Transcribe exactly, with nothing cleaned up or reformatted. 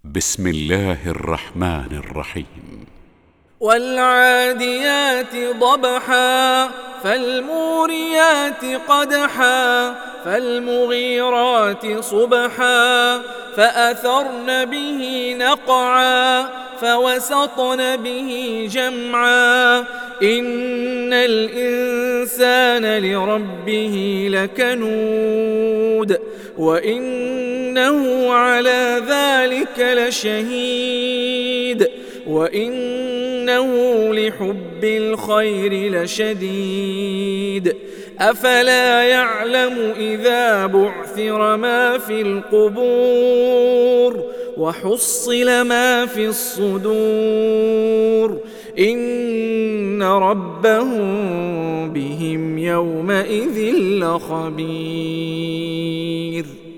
بسم الله الرحمن الرحيم. والعاديات ضبحا فالموريات قدحا فالمغيرات صبحا فأثرن به نقعا فوسطن به جمعا إن الإنسان لربه لكنود وإنه على ذلك لشهيد وإنه لحب الخير لشديد أفلا يعلم إذا بعثر ما في القبور وحصل ما في الصدور إن ربهم بهم يومئذ لخبير.